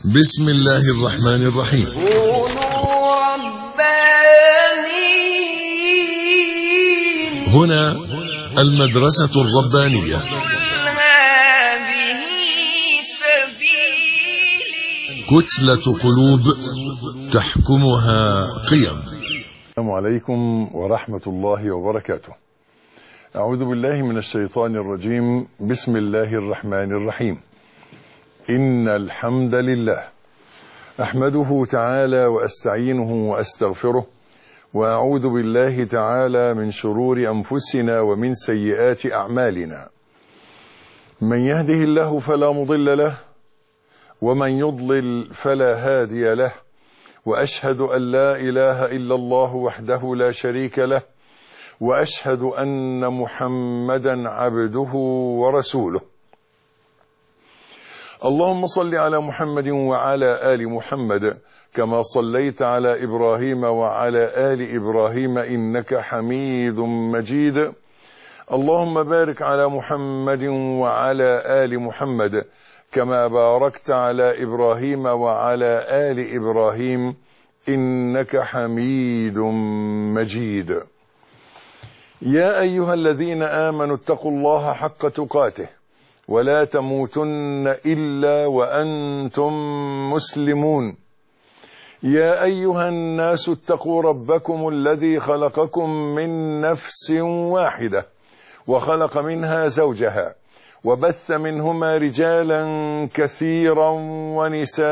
بسم الله الرحمن الرحيم. كونوا ربانيين. هنا المدرسة الربانية. هذه سبيلي. كتلة قلوب تحكمها قيم. السلام عليكم ورحمة الله وبركاته. أعوذ بالله من الشيطان الرجيم. بسم الله الرحمن الرحيم. إن الحمد لله أحمده تعالى وأستعينه وأستغفره، وأعوذ بالله تعالى من شرور أنفسنا ومن سيئات أعمالنا. من يهده الله فلا مضل له، ومن يضلل فلا هادي له، وأشهد أن لا إله إلا الله وحده لا شريك له، وأشهد أن محمدا عبده ورسوله. اللهم صل على محمد وعلى آل محمد كما صليت على إبراهيم وعلى آل إبراهيم إنك حميد مجيد. اللهم بارك على محمد وعلى آل محمد كما باركت على إبراهيم وعلى آل إبراهيم إنك حميد مجيد. يا أيها الذين آمنوا اتقوا الله حق تقاته ولا تموتن إلا وأنتم مسلمون. يا أيها الناس اتقوا ربكم الذي خلقكم من نفس واحدة وخلق منها زوجها وبث منهما رجالا كثيرا ونساء،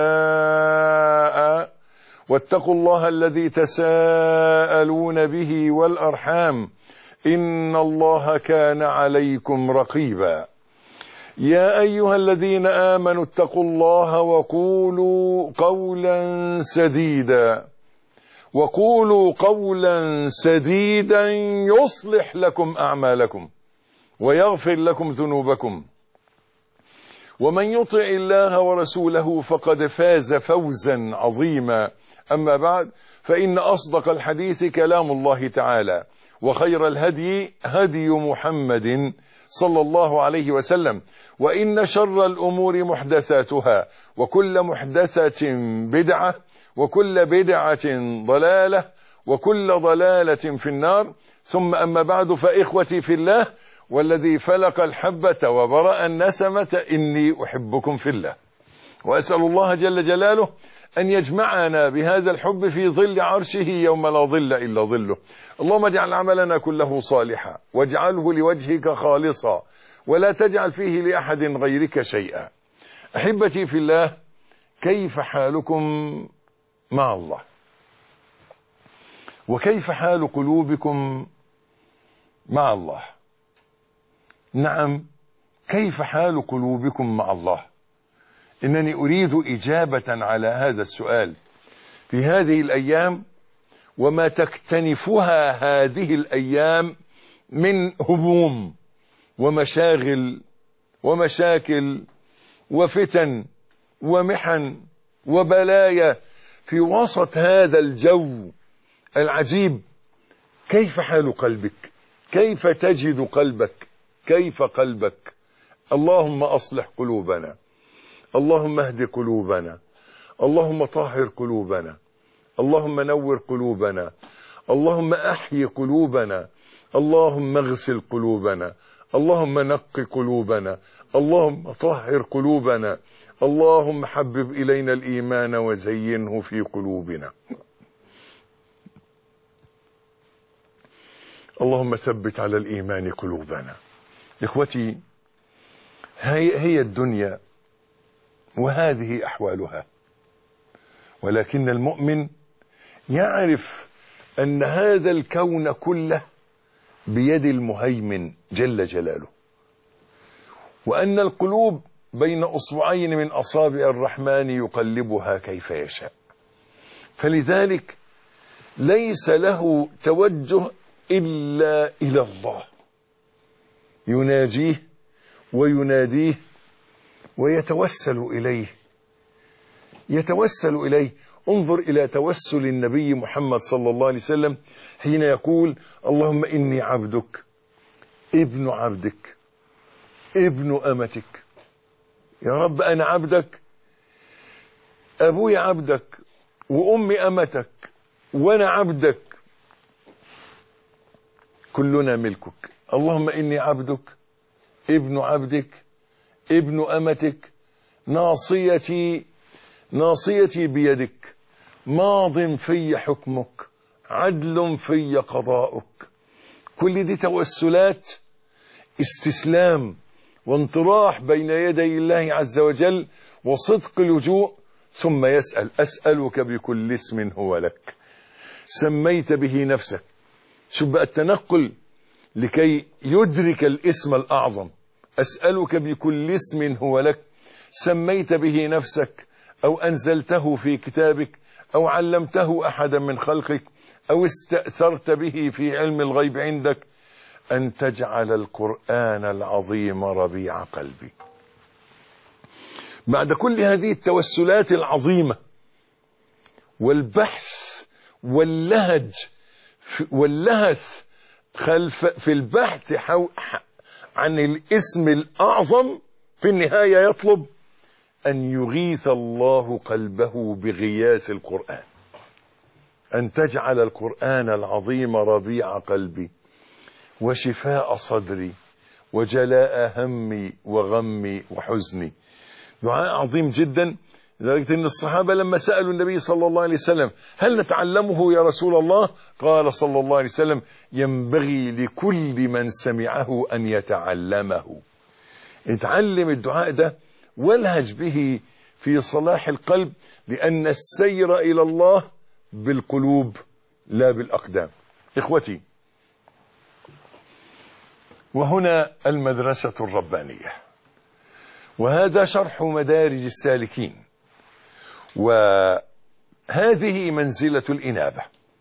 واتقوا الله الذي تساءلون به والأرحام إن الله كان عليكم رقيبا. يا أيها الذين آمنوا اتقوا الله وقولوا قولا سديدا يصلح لكم أعمالكم ويغفر لكم ذنوبكم، ومن يطع الله ورسوله فقد فاز فوزا عظيما. أما بعد، فإن أصدق الحديث كلام الله تعالى، وخير الهدي هدي محمد صلى الله عليه وسلم، وإن شر الأمور محدثاتها، وكل محدثة بدعة، وكل بدعة ضلالة، وكل ضلالة في النار. ثم أما بعد، فإخوتي في الله والذي فلق الحبة وبرأ النسمة إني أحبكم في الله، وأسأل الله جل جلاله أن يجمعنا بهذا الحب في ظل عرشه يوم لا ظل إلا ظله. اللهم اجعل عملنا كله صالحا، واجعله لوجهك خالصا، ولا تجعل فيه لأحد غيرك شيئا. أحبتي في الله، كيف حالكم مع الله؟ وكيف حال قلوبكم مع الله؟ نعم، كيف حال قلوبكم مع الله؟ إنني أريد إجابة على هذا السؤال في هذه الأيام، وما تكتنفها هذه الأيام من هموم ومشاغل ومشاكل وفتن ومحن وبلايا. في وسط هذا الجو العجيب، كيف حال قلبك؟ كيف تجد قلبك؟ كيف قلبك؟ اللهم أصلح قلوبنا، اللهم اهد قلوبنا، اللهم طهر قلوبنا، اللهم نور قلوبنا، اللهم أحيي قلوبنا، اللهم اغسل قلوبنا، اللهم نق قلوبنا، اللهم طهر قلوبنا، اللهم حبب إلينا الإيمان وزينه في قلوبنا، اللهم ثبت على الإيمان قلوبنا. إخوتي، هي الدنيا وهذه أحوالها، ولكن المؤمن يعرف أن هذا الكون كله بيد المهيمن جل جلاله، وأن القلوب بين أصبعين من أصابع الرحمن يقلبها كيف يشاء. فلذلك ليس له توجه إلا إلى الله، يناجيه ويناديه ويتوسل إليه. انظر إلى توسل النبي محمد صلى الله عليه وسلم حين يقول: اللهم إني عبدك ابن عبدك ابن أمتك. يا رب أنا عبدك أبوي عبدك وأمي أمتك وأنا عبدك، كلنا ملكك. اللهم إني عبدك ابن عبدك ابن أمتك، ناصيتي بيدك، ماض في حكمك، عدل في قضاؤك. كل دي توسلات استسلام وانطراح بين يدي الله عز وجل وصدق اللجوء. ثم يسأل: أسألك بكل اسم هو لك سميت به نفسك. شوف بقى التنقل لكي يدرك الاسم الأعظم. أسألك بكل اسم هو لك سميت به نفسك أو أنزلته في كتابك أو علمته أحدا من خلقك أو استأثرت به في علم الغيب عندك أن تجعل القرآن العظيم ربيع قلبي. بعد كل هذه التوسلات العظيمة والبحث واللهث في البحث عن الاسم الأعظم، في النهاية يطلب أن يغيث الله قلبه بغياث القرآن، أن تجعل القرآن العظيم ربيع قلبي وشفاء صدري وجلاء همي وغمي وحزني. دعاء عظيم جدا، لدرجة أن الصحابة لما سألوا النبي صلى الله عليه وسلم: هل نتعلمه يا رسول الله؟ قال صلى الله عليه وسلم: ينبغي لكل من سمعه أن يتعلمه. اتعلم الدعاء ده والهج به في صلاح القلب، لأن السير إلى الله بالقلوب لا بالأقدام. إخوتي، وهنا المدرسة الربانية، وهذا شرح مدارج السالكين، وهذه منزلة الإنابة.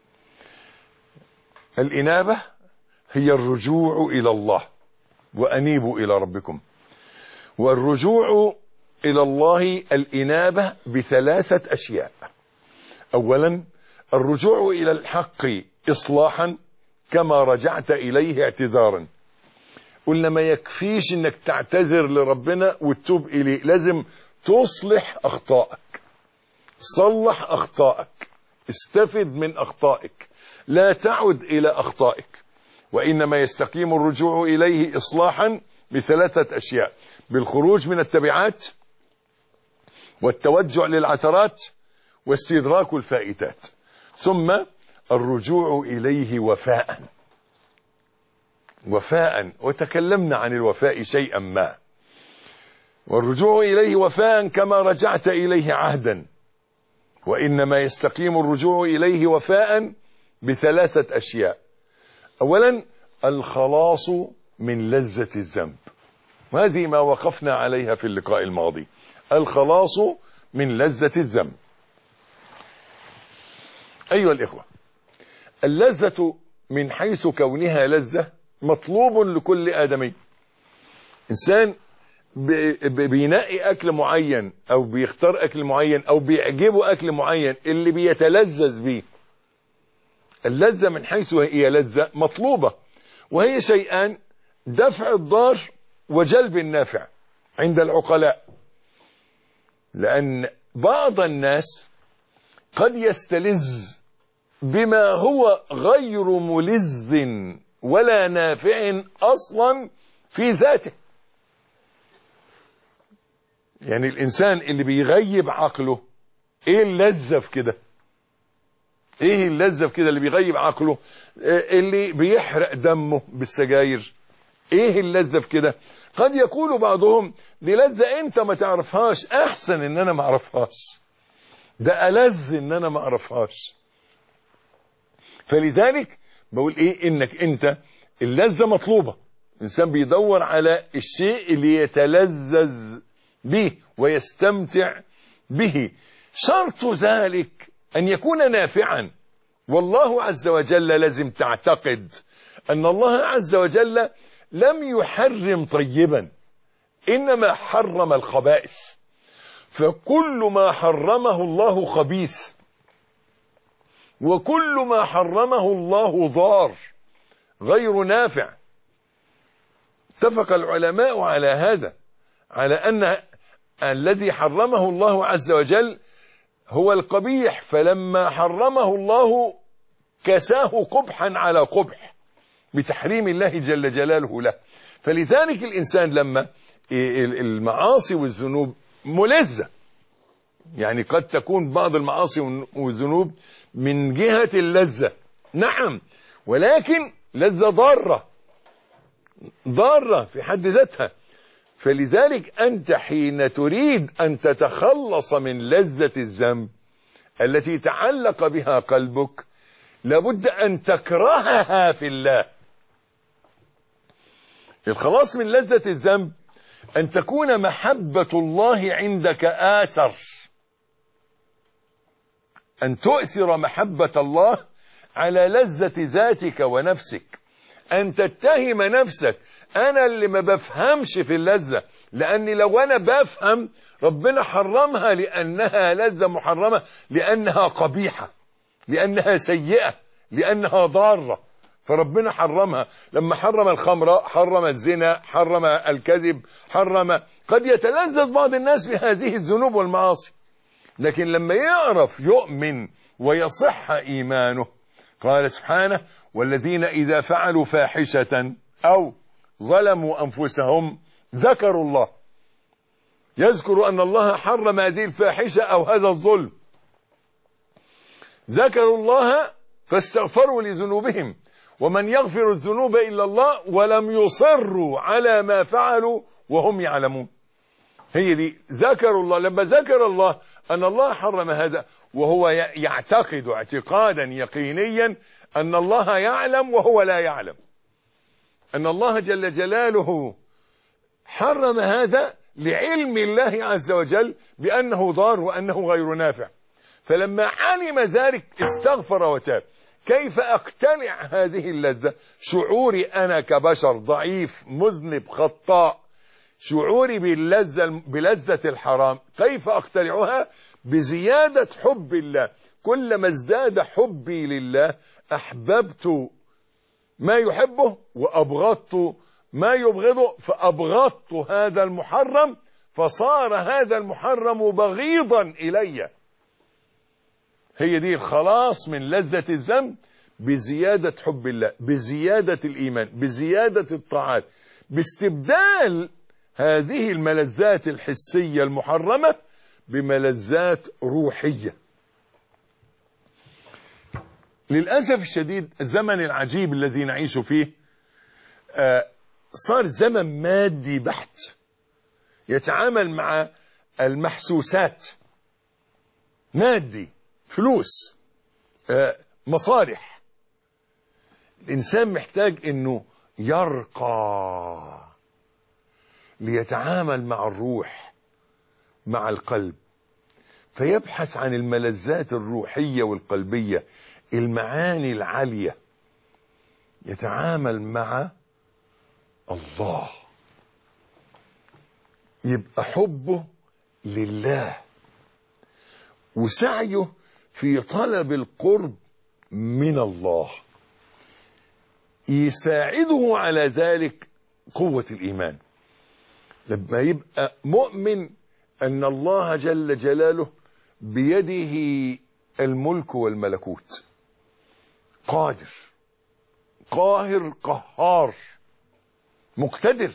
الإنابة هي الرجوع إلى الله، وأنيبوا إلى ربكم. والرجوع إلى الله الإنابة بثلاثة أشياء. أولا، الرجوع إلى الحق إصلاحا كما رجعت إليه اعتذارا. قلنا ما يكفيش انك تعتذر لربنا وتتوب إليه، لازم تصلح أخطائك، صلح أخطائك، استفد من أخطائك، لا تعد إلى أخطائك. وإنما يستقيم الرجوع إليه إصلاحا بثلاثة أشياء: بالخروج من التبعات، والتوجع للعثرات، واستدراك الفائتات. ثم الرجوع إليه وفاء، وتكلمنا عن الوفاء شيئا ما. والرجوع إليه وفاء كما رجعت إليه عهدا. وإنما يستقيم الرجوع إليه وفاء بثلاثة أشياء. أولا، الخلاص من لذة الذنب، وهذه ما وقفنا عليها في اللقاء الماضي. الخلاص من لذة الذنب. أيها الإخوة، اللذة من حيث كونها لذة مطلوب لكل آدمي. إنسان بينقي أكل معين أو بيختار أكل معين أو بيعجبه أكل معين اللي بيتلذذ به. اللذة من حيث هي لذة مطلوبة، وهي شيئان: دفع الضار وجلب النافع عند العقلاء. لأن بعض الناس قد يستلذ بما هو غير ملذ ولا نافع أصلا في ذاته. يعني الإنسان اللي بيغيب عقله، إيه اللذة في كده؟ إيه اللذة في كده اللي بيغيب عقله؟ اللي بيحرق دمه بالسجاير، إيه اللذة في كده؟ قد يقول بعضهم: دي لذة أنت ما تعرفهاش، أحسن إن أنا ما أعرفهاش، ده ألذ إن أنا ما أعرفهاش. فلذلك بقول إيه؟ إنك أنت اللذة مطلوبة. الإنسان بيدور على الشيء اللي يتلذذ به ويستمتع به. شرط ذلك أن يكون نافعا. والله عز وجل لازم تعتقد أن الله عز وجل لم يحرم طيبا، إنما حرم الخبائث. فكل ما حرمه الله خبيث، وكل ما حرمه الله ضار غير نافع. اتفق العلماء على هذا، على أن الذي حرمه الله عز وجل هو القبيح، فلما حرمه الله كساه قبحا على قبح بتحريم الله جل جلاله له. فلذلك الإنسان لما المعاصي والذنوب ملذة، يعني قد تكون بعض المعاصي والذنوب من جهة اللذة، نعم، ولكن لذة ضارة في حد ذاتها. فلذلك أنت حين تريد أن تتخلص من لذة الذنب التي تعلق بها قلبك لابد أن تكرهها في الله. الخلاص من لذة الذنب أن تكون محبة الله عندك آثر، أن تؤثر محبة الله على لذة ذاتك ونفسك، أن تتهم نفسك أنا اللي ما بفهمش في اللذة، لأني لو أنا بفهم ربنا حرمها لأنها لذة محرمة، لأنها قبيحة، لأنها سيئة، لأنها ضارة، فربنا حرمها. لما حرم الخمر، حرم الزنا، حرم الكذب، حرم. قد يتلذذ بعض الناس بهذه الذنوب والمعاصي، لكن لما يعرف يؤمن ويصح إيمانه، قال سبحانه: والذين إذا فعلوا فاحشة أو ظلموا أنفسهم ذكروا الله، يذكر أن الله حرم هذه الفاحشة أو هذا الظلم، ذكروا الله فاستغفروا لذنوبهم، ومن يغفر الذنوب إلا الله ولم يصروا على ما فعلوا وهم يعلمون. هي دي ذكروا الله. لما ذكر الله أن الله حرم هذا وهو يعتقد اعتقادا يقينيا أن الله يعلم وهو لا يعلم، أن الله جل جلاله حرم هذا لعلم الله عز وجل بأنه ضار وأنه غير نافع، فلما علم ذلك استغفر وتاب. كيف أقتنع هذه اللذة؟ شعوري أنا كبشر ضعيف مذنب خطاء، شعوري بلذة الحرام، كيف أقتنعها؟ بزيادة حب الله. كلما ازداد حبي لله أحببت ما يحبه وأبغضت ما يبغضه، فأبغضت هذا المحرم فصار هذا المحرم بغيضا إلي. هي دي الخلاص من لذة الذنب، بزيادة حب الله، بزيادة الإيمان، بزيادة الطاعات، باستبدال هذه الملذات الحسية المحرمة بملذات روحية. للأسف الشديد الزمن العجيب الذي نعيش فيه صار زمن مادي بحت، يتعامل مع المحسوسات، مادي، فلوس، مصالح. الإنسان محتاج أنه يرقى ليتعامل مع الروح، مع القلب، فيبحث عن الملذات الروحية والقلبية، المعاني العالية، يتعامل مع الله، يبقى حبه لله وسعيه في طلب القرب من الله. يساعده على ذلك قوة الإيمان، لما يبقى مؤمن أن الله جل جلاله بيده الملك والملكوت، قادر، قاهر، قهار، مقتدر.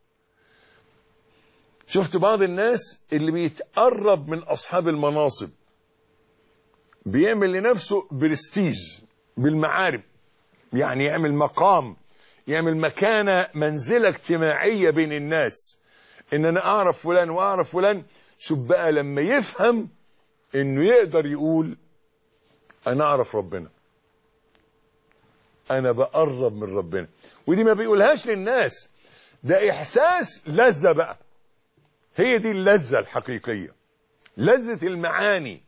شفت بعض الناس اللي بيتقرب من أصحاب المناصب بيعمل لنفسه برستيج بالمعارف، يعني يعمل مقام، يعمل مكانة، منزلة اجتماعية بين الناس، ان انا اعرف فلان واعرف فلان. شوف بقى لما يفهم انه يقدر يقول انا اعرف ربنا، انا بقرب من ربنا، ودي ما بيقولهاش للناس، ده احساس لذة بقى. هي دي اللذة الحقيقية، لذة المعاني،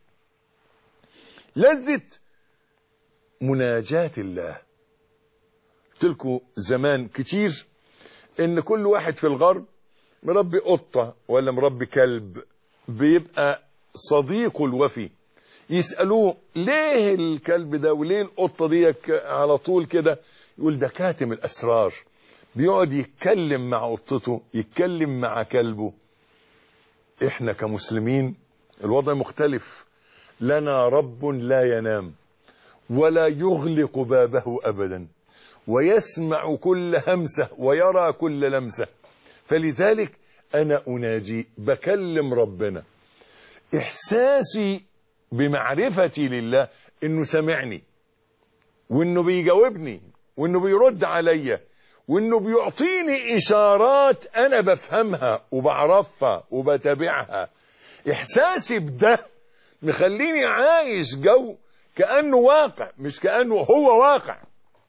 لذة مناجاة الله. قلت لكم زمان كتير ان كل واحد في الغرب مربي قطة ولا مربي كلب، بيبقى صديقه الوفي. يسألوه ليه الكلب ده وليه القطة دي على طول كده، يقول ده كاتم الأسرار، بيقعد يتكلم مع قطته، يتكلم مع كلبه. احنا كمسلمين الوضع مختلف، لنا رب لا ينام ولا يغلق بابه أبدا، ويسمع كل همسة ويرى كل لمسة. فلذلك أنا أناجي، بكلم ربنا. إحساسي بمعرفتي لله إنه سمعني، وإنه بيجاوبني، وإنه بيرد عليا، وإنه بيعطيني إشارات أنا بفهمها وبعرفها وبتابعها. إحساسي بده مخليني عايش جو كأنه واقع، مش كأنه هو واقع،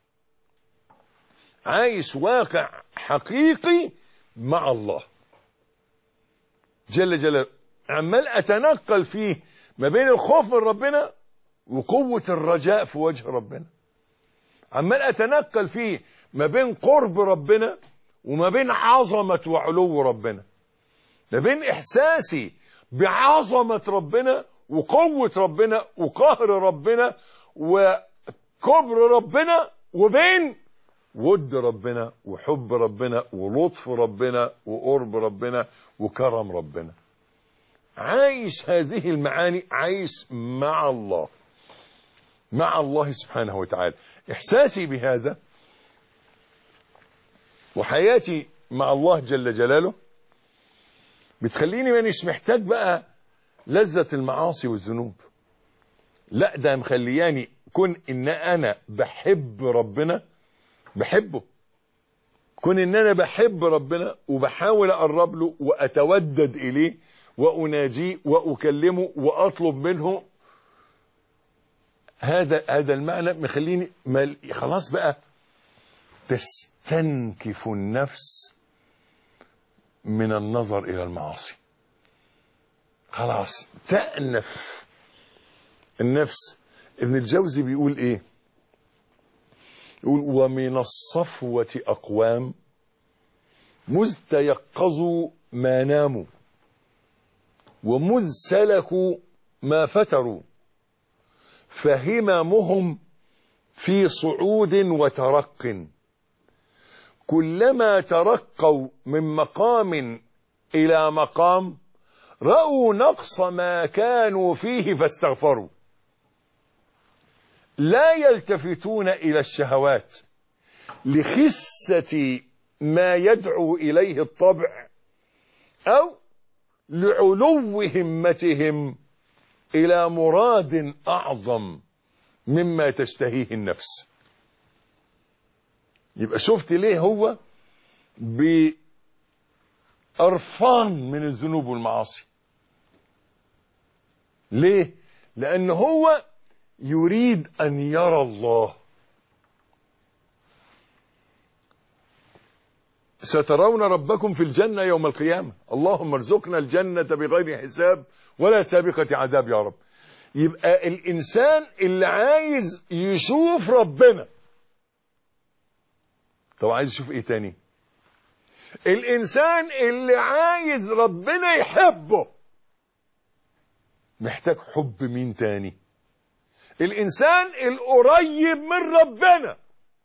عايش واقع حقيقي مع الله جل جلاله. عمال أتنقل فيه ما بين الخوف من ربنا وقوة الرجاء في وجه ربنا، عمال أتنقل فيه ما بين قرب ربنا وما بين عظمة وعلو ربنا، ما بين إحساسي بعظمة ربنا وقوة ربنا وقهر ربنا وكبر ربنا، وبين ود ربنا وحب ربنا ولطف ربنا وقرب ربنا وكرم ربنا. عايش هذه المعاني، عايش مع الله، مع الله سبحانه وتعالى. إحساسي بهذا وحياتي مع الله جل جلاله بتخليني مانيش محتاج بقى لذة المعاصي والذنوب، لا ده مخلياني كون ان انا بحب ربنا، بحبه، كون ان انا بحب ربنا وبحاول اقرب له واتودد اليه واناجيه واكلمه واطلب منه. هذا المعنى مخليني خلاص بقى تستنكف النفس من النظر الى المعاصي، خلاص تأنف النفس. ابن الجوزي بيقول ايه؟ يقول: ومن الصفوة أقوام مذ تيقظوا ما ناموا، ومذ سلكوا ما فتروا، فهممهم في صعود وترق، كلما ترقوا من مقام إلى مقام رأوا نقص ما كانوا فيه فاستغفروا، لا يلتفتون إلى الشهوات لخسة ما يدعو إليه الطبع أو لعلو همتهم إلى مراد أعظم مما تشتهيه النفس. يبقى شفت ليه هو بأرفان من الذنوب والمعاصي؟ ليه؟ لأن هو يريد أن يرى الله. سترون ربكم في الجنة يوم القيامة، اللهم ارزقنا الجنة بغير حساب ولا سابقة عذاب يا رب. يبقى الإنسان اللي عايز يشوف ربنا، طب عايز يشوف ايه تاني؟ الإنسان اللي عايز ربنا يحبه محتاج حب مين تاني؟ الإنسان القريب من ربنا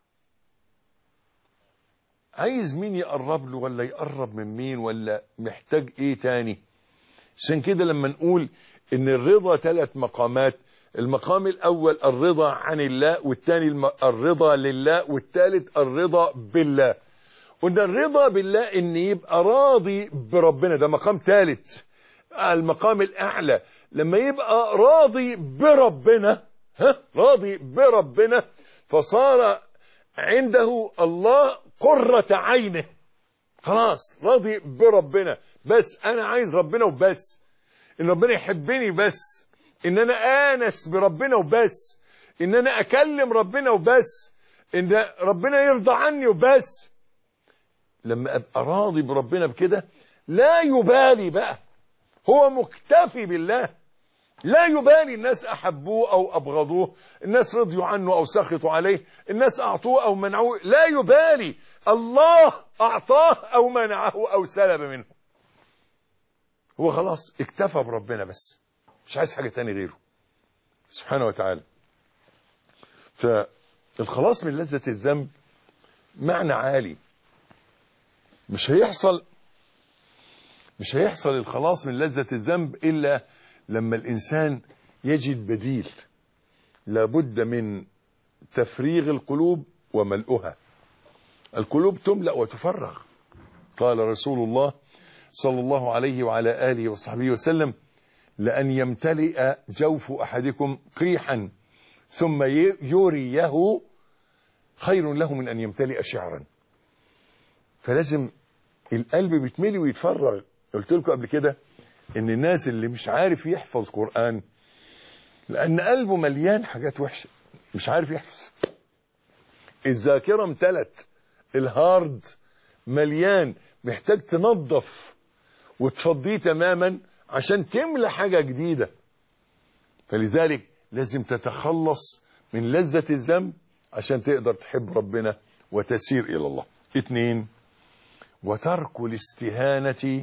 عايز مين يقرب له، ولا يقرب من مين، ولا محتاج ايه تاني؟ عشان كده لما نقول ان الرضا 3 مقامات، المقام الاول الرضا عن الله، والثاني الرضا لله، والثالث الرضا بالله. قلنا الرضا بالله ان يبقى راضي بربنا، ده مقام ثالث. المقام الاعلى لما يبقى راضي بربنا، راضي بربنا، فصار عنده الله قرة عينه، خلاص راضي بربنا. بس انا عايز ربنا وبس، ان ربنا يحبني بس، ان انا انس بربنا وبس، ان انا اكلم ربنا وبس، ان ربنا يرضى عني وبس. لما ابقى راضي بربنا بكده لا يبالي بقى، هو مكتفي بالله، لا يبالي الناس احبوه او ابغضوه، الناس رضيوا عنه او سخطوا عليه، الناس اعطوه او منعوه، لا يبالي، الله اعطاه او منعه او سلب منه. هو خلاص اكتفى بربنا بس، مش عايز حاجة تاني غيره سبحانه وتعالى. فالخلاص من لذة الذنب معنى عالي. مش هيحصل الخلاص من لذة الذنب إلا لما الإنسان يجد بديل. لابد من تفريغ القلوب وملؤها. القلوب تملأ وتفرغ. قال رسول الله صلى الله عليه وعلى آله وصحبه وسلم: لأن يمتلئ جوف أحدكم قيحا ثم يريه خير له من أن يمتلئ شعرا. فلازم القلب بيتملي ويتفرغ. قلت لكم قبل كده ان الناس اللي مش عارف يحفظ قرآن لأن قلبه مليان حاجات وحشة، مش عارف يحفظ. الذاكرة امتلت، الهارد مليان، محتاج تنظف وتفضيه تماما عشان تملى حاجة جديدة. فلذلك لازم تتخلص من لذة الذنب عشان تقدر تحب ربنا وتسير إلى الله. 2، وترك الاستهانة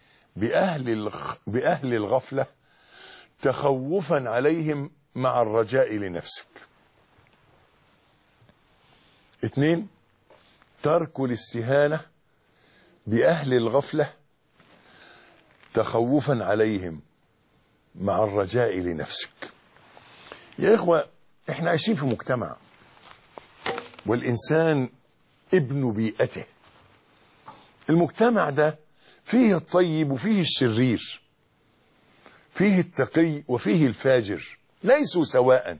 بأهل الغفلة تخوفا عليهم مع الرجاء لنفسك. 2، ترك الاستهانة بأهل الغفلة تخوفا عليهم مع الرجاء لنفسك. يا إخوة، احنا عايشين في مجتمع، والإنسان ابن بيئته. المجتمع ده فيه الطيب وفيه الشرير، فيه التقي وفيه الفاجر، ليسوا سواء.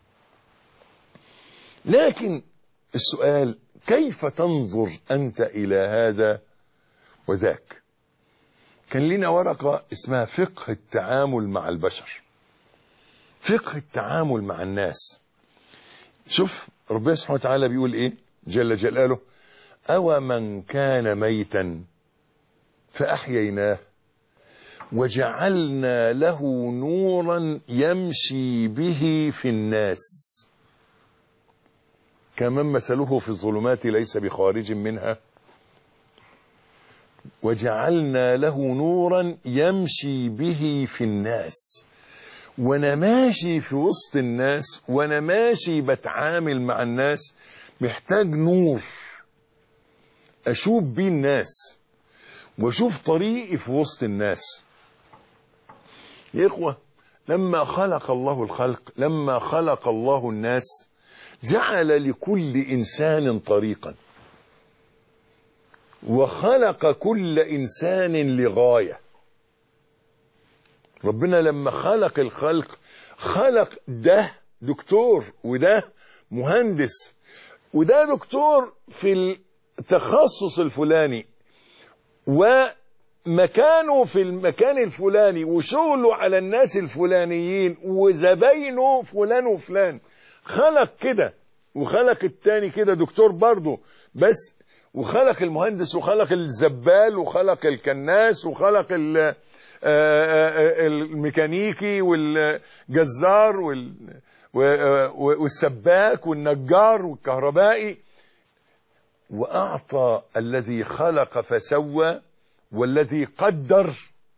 لكن السؤال: كيف تنظر أنت إلى هذا وذاك؟ كان لنا ورقة اسمها فقه التعامل مع البشر، فقه التعامل مع الناس. شوف ربنا سبحانه وتعالى بيقول ايه جل جلاله: أو من كان ميتا فأحييناه وجعلنا له نورا يمشي به في الناس كمن مثله في الظلمات ليس بخارج منها وجعلنا له نورا يمشي به في الناس. وانا ماشي في وسط الناس، وانا ماشي بتعامل مع الناس، محتاج نور اشوف بيه الناس واشوف طريقي في وسط الناس. يا اخوة، لما خلق الله الخلق، لما خلق الله الناس، جعل لكل انسان طريقا، وخلق كل انسان لغاية. ربنا لما خلق الخلق خلق ده دكتور وده مهندس وده دكتور في التخصص الفلاني ومكانه في المكان الفلاني وشغله على الناس الفلانيين وزباينه فلان وفلان. خلق كده، وخلق التاني كده دكتور برضه بس، وخلق المهندس وخلق الزبال وخلق الكناس وخلق الميكانيكي والجزار والسباك والنجار والكهربائي. وأعطى الذي خلق فسوى والذي قدر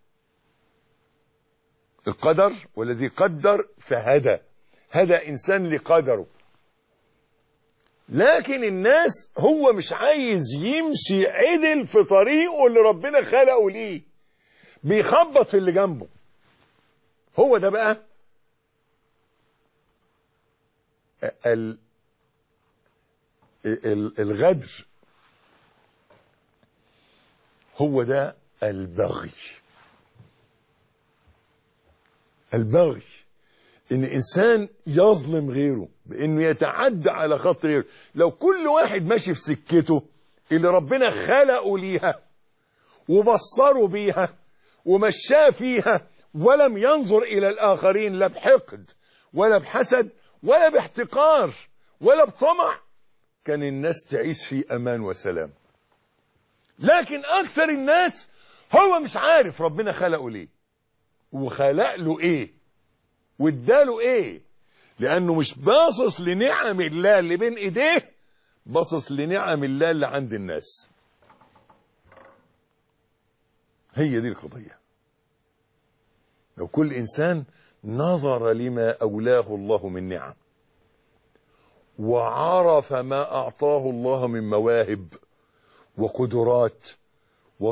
القدر والذي قدر فهدى. هدى إنسان لقدره. لكن الناس هو مش عايز يمشي عدل في طريقه اللي ربنا خلقه ليه، بيخبط في اللي جنبه. هو ده بقى الغدر، هو ده البغي. البغي ان انسان يظلم غيره بانه يتعدى على خط غيره. لو كل واحد ماشي في سكته اللي ربنا خلقه ليها وبصره بيها ومشاه فيها ولم ينظر الى الاخرين لا بحقد ولا بحسد ولا باحتقار ولا بطمع، كان الناس تعيش في امان وسلام. لكن اكثر الناس هو مش عارف ربنا خلقه ليه وخلق له ايه واداله ايه، لانه مش باصص لنعم الله اللي بين ايديه، باصص لنعم الله اللي عند الناس. هي دي القضية. لو كل انسان نظر لما اولاه الله من نعم وعرف ما اعطاه الله من مواهب وقدرات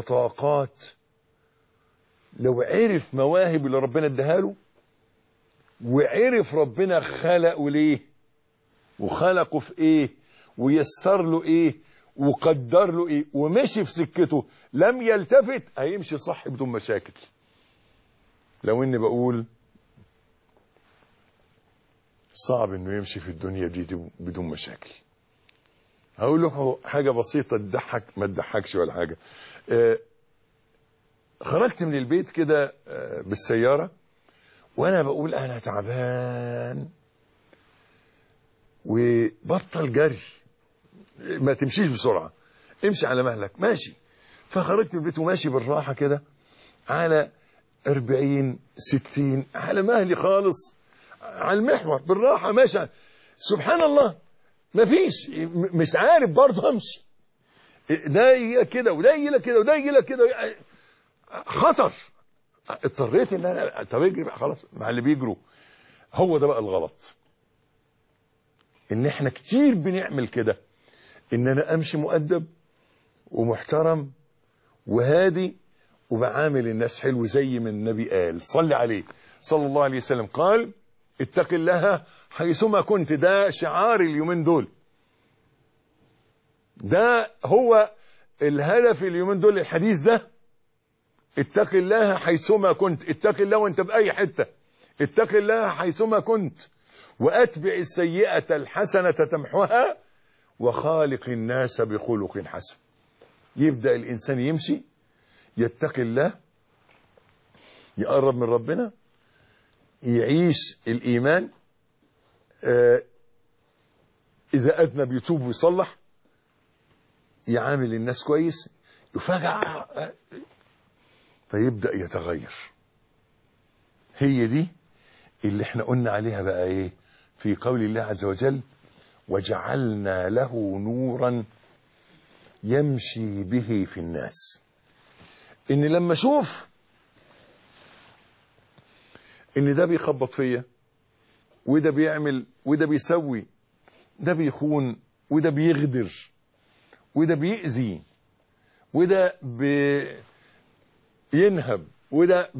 وطاقات، لو عرف مواهب اللي ربنا اداها له وعرف ربنا خلقه ليه وخلقه في ايه ويسر له ايه وقدر له ايه ومشي في سكته، لم يلتفت، هيمشي صح بدون مشاكل. لو اني بقول صعب انه يمشي في الدنيا دي بدون مشاكل. هقول له حاجة بسيطة تضحك ما تضحكش ولا حاجة. خرجت من البيت كده بالسيارة وانا بقول انا تعبان وبطل جري، ما تمشيش بسرعة، امشي على مهلك، ماشي. فخرجت من البيت وماشي بالراحة كده على 40 60 على مهلي خالص، على المحور بالراحة ماشي. سبحان الله ما فيش، مش عارف برضه امشي، ده يجي كده وده يجي كده وده يجي كده، خطر. اضطريت ان انا طب اجري بقى خلاص مع اللي بيجروا. هو ده بقى الغلط، ان احنا كتير بنعمل كده، ان انا امشي مؤدب ومحترم وهادي وبعامل الناس حلو زي ما النبي قال صلي عليه صلى الله عليه وسلم، قال اتق الله حيثما كنت. ده شعار اليومين دول، ده هو الهدف اليومين دول. الحديث ده اتق الله حيثما كنت، اتق الله وانت بأي حتة، اتق الله حيثما كنت وأتبع السيئة الحسنة تمحوها وخالق الناس بخلق حسن. يبدأ الإنسان يمشي يتقي الله، يقرب من ربنا، يعيش الإيمان، إذا أذنب يتوب ويصلح، يعامل الناس كويس، يفاجأ فيبدأ يتغير. هي دي اللي احنا قلنا عليها بقى ايه في قول الله عز وجل وجعلنا له نورا يمشي به في الناس. ان لما اشوف ان ده بيخبط فيا وده بيعمل وده بيسوي، ده بيخون وده بيغدر وده بيأذي وده بينهب وده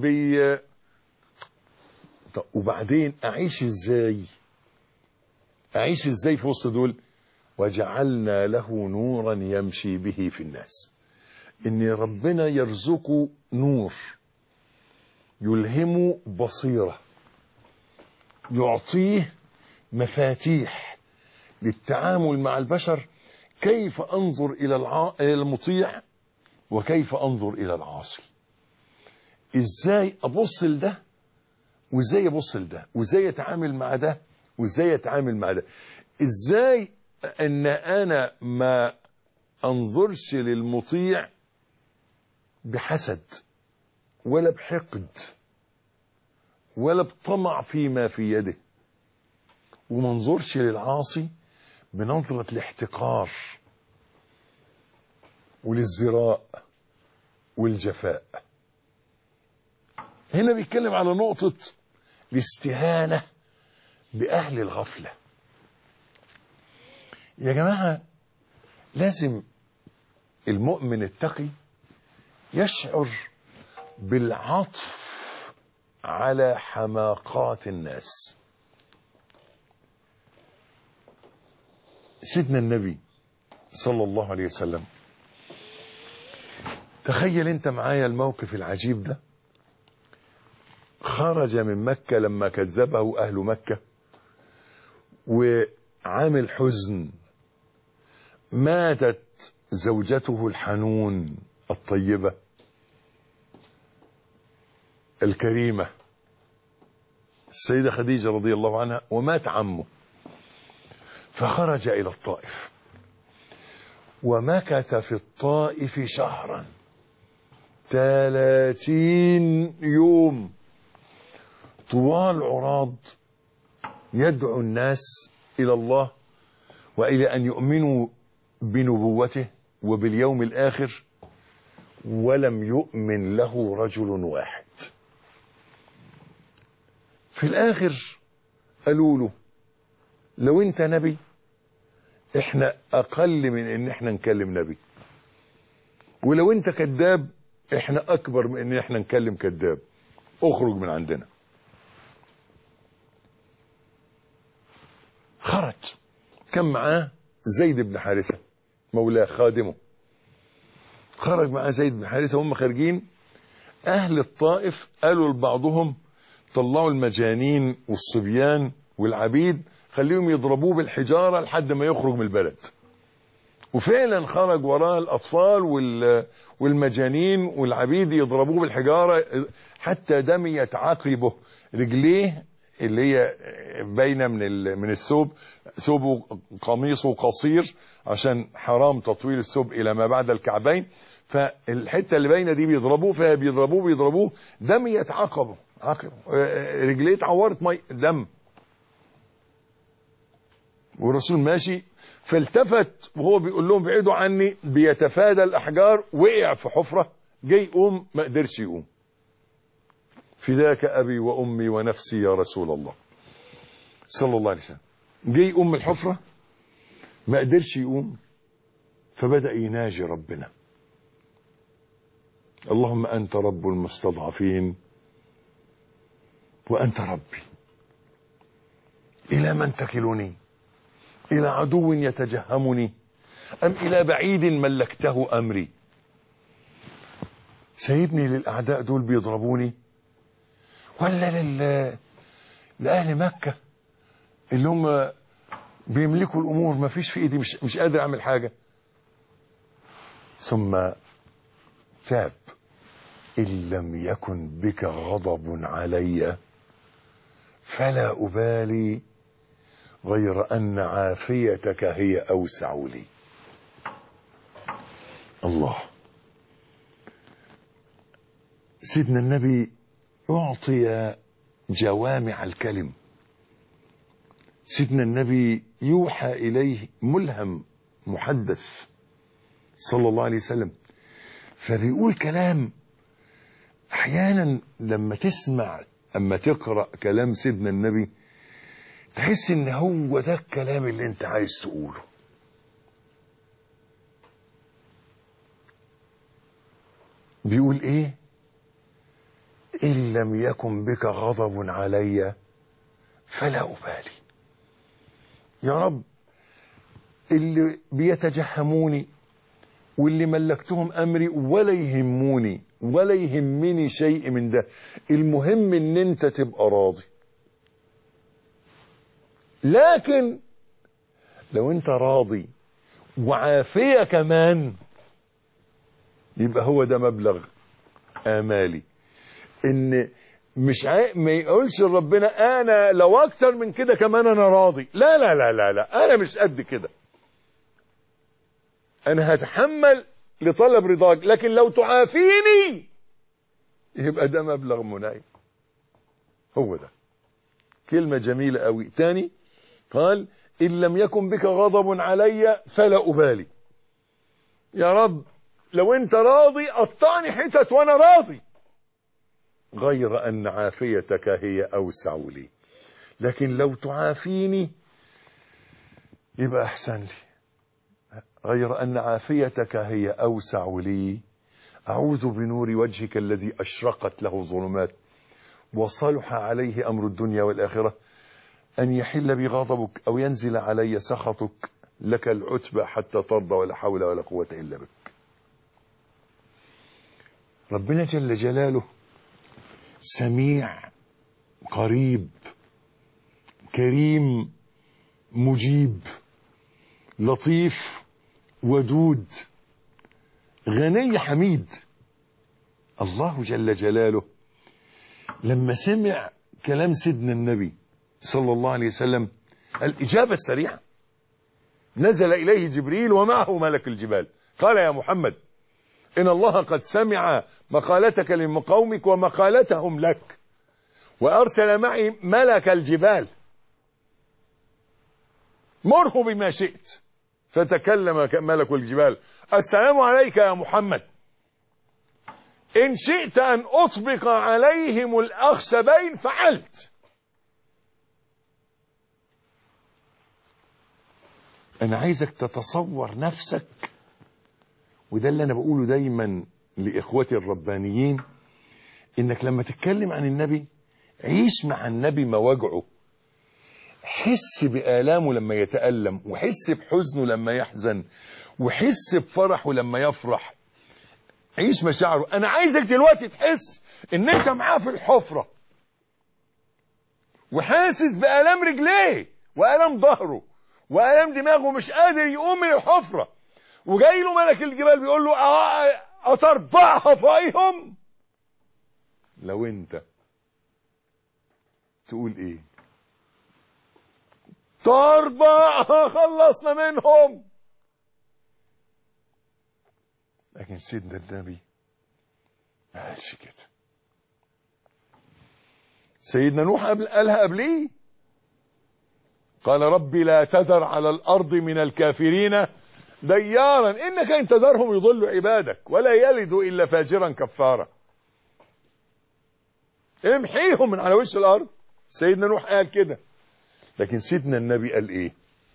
طب وبعدين اعيش ازاي؟ اعيش ازاي في وسط دول؟ وجعلنا له نورا يمشي به في الناس. ان ربنا يرزقه نور، يلهمه بصيرة، يعطيه مفاتيح للتعامل مع البشر. كيف انظر الى المطيع وكيف انظر الى العاصي؟ ازاي ابص لده وازاي ابص لده وازاي اتعامل مع ده وازاي اتعامل مع ده؟ ازاي ان انا ما انظرش للمطيع بحسد ولا بحقد ولا بطمع فيما في يده، وما انظرش للعاصي بنظرة الاحتقار والازدراء والجفاء. هنا بيتكلم على نقطة الاستهانة بأهل الغفلة. يا جماعة لازم المؤمن التقي يشعر بالعطف على حماقات الناس. سيدنا النبي صلى الله عليه وسلم، تخيل انت معايا الموقف العجيب ده. خرج من مكة لما كذبه أهل مكة وعامل حزن، ماتت زوجته الحنون الطيبة الكريمة السيدة خديجة رضي الله عنها، ومات عمه، فخرج إلى الطائف ومكث في الطائف شهرا 30 يوم طوال عراض، يدعو الناس إلى الله وإلى أن يؤمنوا بنبوته وباليوم الآخر، ولم يؤمن له رجل واحد. في الآخر قالوا له لو أنت نبي احنا أقل من ان احنا نكلم نبي، ولو أنت كذاب احنا أكبر من ان احنا نكلم كذاب، اخرج من عندنا. خرج، كان معاه زيد بن حارثة مولاه خادمه، خرج معاه زيد بن حارثة. وهم خارجين أهل الطائف قالوا لبعضهم طلعوا المجانين والصبيان والعبيد خليهم يضربوه بالحجارة لحد ما يخرج من البلد. وفعلا خرج وراه الأطفال والمجانين والعبيد يضربوه بالحجارة حتى دميت عقبه، رجليه اللي هي باينه من الثوب، ثوبه قميصه قصير عشان حرام تطويل الثوب الى ما بعد الكعبين، فالحته اللي باينه دي بيضربوه فيها، بيضربوه دميت عقبه رجليه اتعورت مي دم. والرسول ماشي فالتفت وهو بيقول لهم بعيدوا عني، بيتفادى الاحجار، وقع في حفره، جاي يقوم ما قدرش يقوم. فداك ابي وامي ونفسي يا رسول الله صلى الله عليه وسلم. جاي يقوم من الحفره ما قدرش يقوم، فبدأ يناجي ربنا: اللهم انت رب المستضعفين وانت ربي، الى من تكلني؟ الى عدو يتجهمني ام الى بعيد ملكته امري؟ سايبني للاعداء دول بيضربوني، ولا لأهل مكة اللي هم بيملكوا الأمور؟ ما فيش في إيدي، مش قادر أعمل حاجة. ثم تاب: إن لم يكن بك غضب علي فلا أبالي، غير أن عافيتك هي أوسع لي. الله. سيدنا النبي أعطي جوامع الكلم، سيدنا النبي يوحى إليه ملهم محدث صلى الله عليه وسلم، فبيقول كلام أحيانا لما تسمع، أما تقرأ كلام سيدنا النبي تحس إن هو ده الكلام اللي أنت عايز تقوله. بيقول إيه؟ إن لم يكن بك غضب علي فلا أبالي. يا رب، اللي بيتجهموني واللي ملكتهم أمري ولا يهموني ولا يهمني شيء من ده، المهم إن أنت تبقى راضي. لكن لو أنت راضي وعافية كمان، يبقى هو ده مبلغ آمالي. ان مش ما يقولش لربنا انا لو اكتر من كده كمان انا راضي، لا لا لا لا لا، انا مش قد كده، انا هتحمل لطلب رضاك، لكن لو تعافيني يبقى ده مبلغ مناي. هو ده. كلمة جميلة قوي. تاني قال: إن لم يكن بك غضب علي فلا أبالي. يا رب لو انت راضي قطعني حتت وانا راضي، غير أن عافيتك هي أوسع لي. لكن لو تعافيني يبقى أحسن لي. غير أن عافيتك هي أوسع لي. أعوذ بنور وجهك الذي أشرقت له ظلمات وصلح عليه أمر الدنيا والآخرة أن يحل بي غضبك أو ينزل علي سخطك، لك العتبى حتى ترضى ولا حول ولا قوة إلا بك. ربنا جل جلاله سميع قريب كريم مجيب لطيف ودود غني حميد. الله جل جلاله لما سمع كلام سيدنا النبي صلى الله عليه وسلم الإجابة السريعة، نزل إليه جبريل ومعه ملك الجبال قال: يا محمد، إن الله قد سمع مقالتك لقومك ومقالتهم لك، وأرسل معي ملك الجبال، مره بما شئت. فتكلم ملك الجبال: السلام عليك يا محمد، إن شئت أن أطبق عليهم الأخشبين فعلت. أنا عايزك تتصور نفسك، وده اللي أنا بقوله دايما لإخوتي الربانيين، إنك لما تتكلم عن النبي عيش مع النبي مواجعه، حس بآلامه لما يتألم، وحس بحزنه لما يحزن، وحس بفرحه لما يفرح. عيش مشاعره. انا عايزك دلوقتي تحس ان انت معاه في الحفرة، وحاسس بآلام رجليه وآلام ظهره وآلام دماغه، مش قادر يقوم من الحفرة، وجاي له ملك الجبال بيقول له أتربعها فيهم. لو انت تقول ايه؟ تربعها، خلصنا منهم. لكن سيدنا النبي ما قالش كده. سيدنا نوح قالها قبليه، قال ربي لا تذر على الأرض من الكافرين ديارا إنك إن تذرهم يضلوا عبادك ولا يلدوا إلا فاجرا كفارا. امحيهم من على وش الأرض. سيدنا نوح قال كده. لكن سيدنا النبي قال إيه؟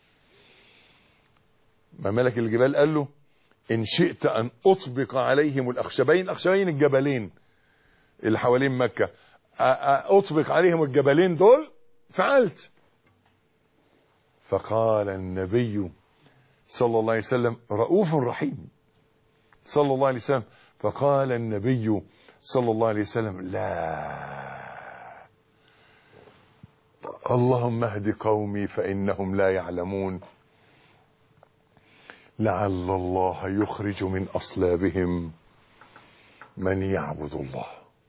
ما ملك الجبال قال له إن شئت أن أطبق عليهم الأخشبين الجبلين اللي حوالين مكة، أطبق عليهم الجبلين دول، فعلت. فقال النبي صلى الله عليه وسلم رؤوف رحيم صلى الله عليه وسلم، فقال النبي صلى الله عليه وسلم لا، اللهم اهد قومي فإنهم لا يعلمون، لعل الله يخرج من أصلابهم من يعبد الله.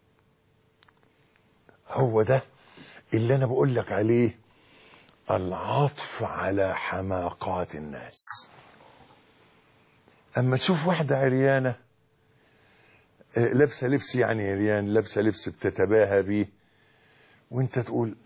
هو ده اللي أنا بقول لك عليه، العطف على حماقات الناس. أما تشوف واحدة عريانة لابسة لبس يعني عريان، لابسة لبس بتتباهى بيه، وانت تقول